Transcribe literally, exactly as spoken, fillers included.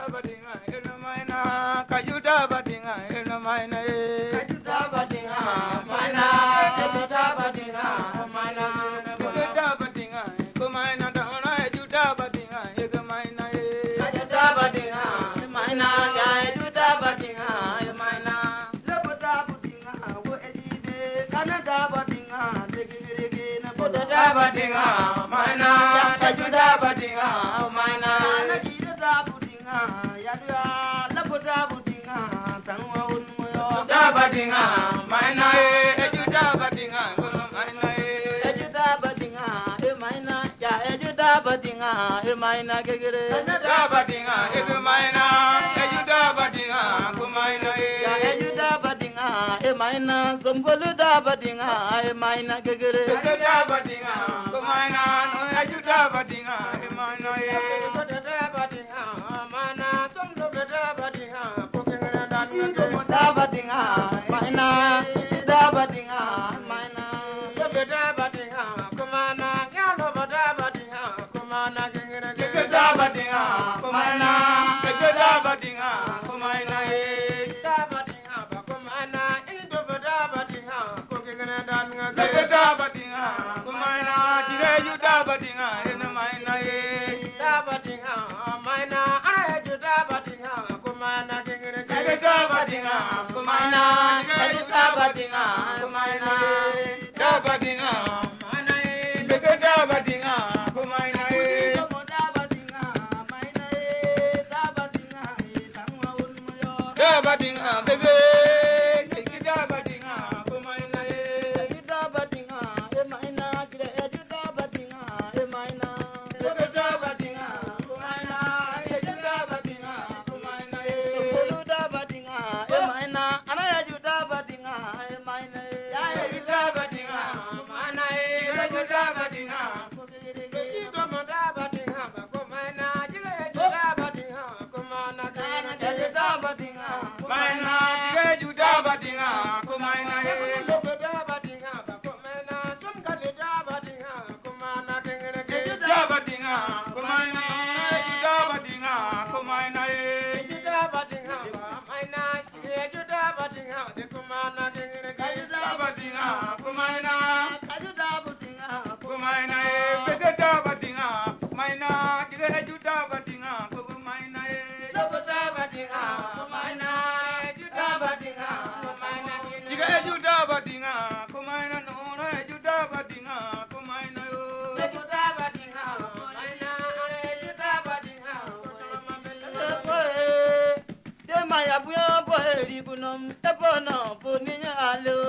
badinga eno maina kajuda badinga eno maina e kajuda badinga maina kajuda badinga maina kajuda badinga ko maina dona juda badinga ego maina e kajuda badinga maina ya juda badinga maina lebuda badinga wo ejibe kanada badinga degirege na boda badinga maina kajuda badinga maina Yadua, Labuda Budinga, Tanwa Unmoyo, Dabadinga, Mina, Ejuda Badinga, Mina, Ejuda Badinga, Emina, Ya Ejuda Badinga, Emina Gigere, Dabadinga, Egumina, Ejuda Badinga, Kumaina, Ya Ejuda Badinga, Emina, Zumbuluda Badinga, Emina Gigere, Dabadinga, Kumaina, Ejuda Badinga, Emina, Badinga, Mana, some of the Dabadinga, cooking and dancing, Dabadinga, Mina, Dabadinga, Mina, the Dabadinga, Kumana, Yellow Dabadinga, Kumana, Dabadinga, Kumana, the Dabadinga, Kumana, Dabadinga, Kumana, into the Dabadinga, cooking and dancing, the Dabadinga, Kumana, you Dabadinga, in the Mina, Dabadinga, Mina, I had you Dabadinga, Kumana, Dabadinga, Kumana, Dabadinga, Kumana, Dabadinga, Mana, the Dabadinga, Kumana, Dabadinga, Mina, Dabadinga, Dabadinga, the Dabadinga, Kumana, Dabadinga, Mina, Dabadinga, Mina, Dabadinga, Kumana, Dabadinga, Kumana, Dabadinga, Mina, Anaya Dabadinga, Mina, Dabadinga, Mana, Dabadinga, Dabadinga, Kumana, Dabadinga, Kumana, Dabadinga, Mina, Dabadinga, Kumana, Dabadinga, Kumana, some kind of Dabadinga, Kumana, Dabadinga, Kumana, Dabadinga, Kumana, Dabadinga, Mina, Dabadinga, the Kumana, Dabadinga, Kumana, Dabadinga, Kumana, Dabadinga, Mina, Dabadinga, Kumana, Dabadinga, Kumana, Dabadinga, Kumana, Dabadinga, Kumana, no, Dabadinga, Kumana, Dabadinga, Mina, Dabadinga, Maya Buya Boy, Rigunum, Ebono, Puninya Alo.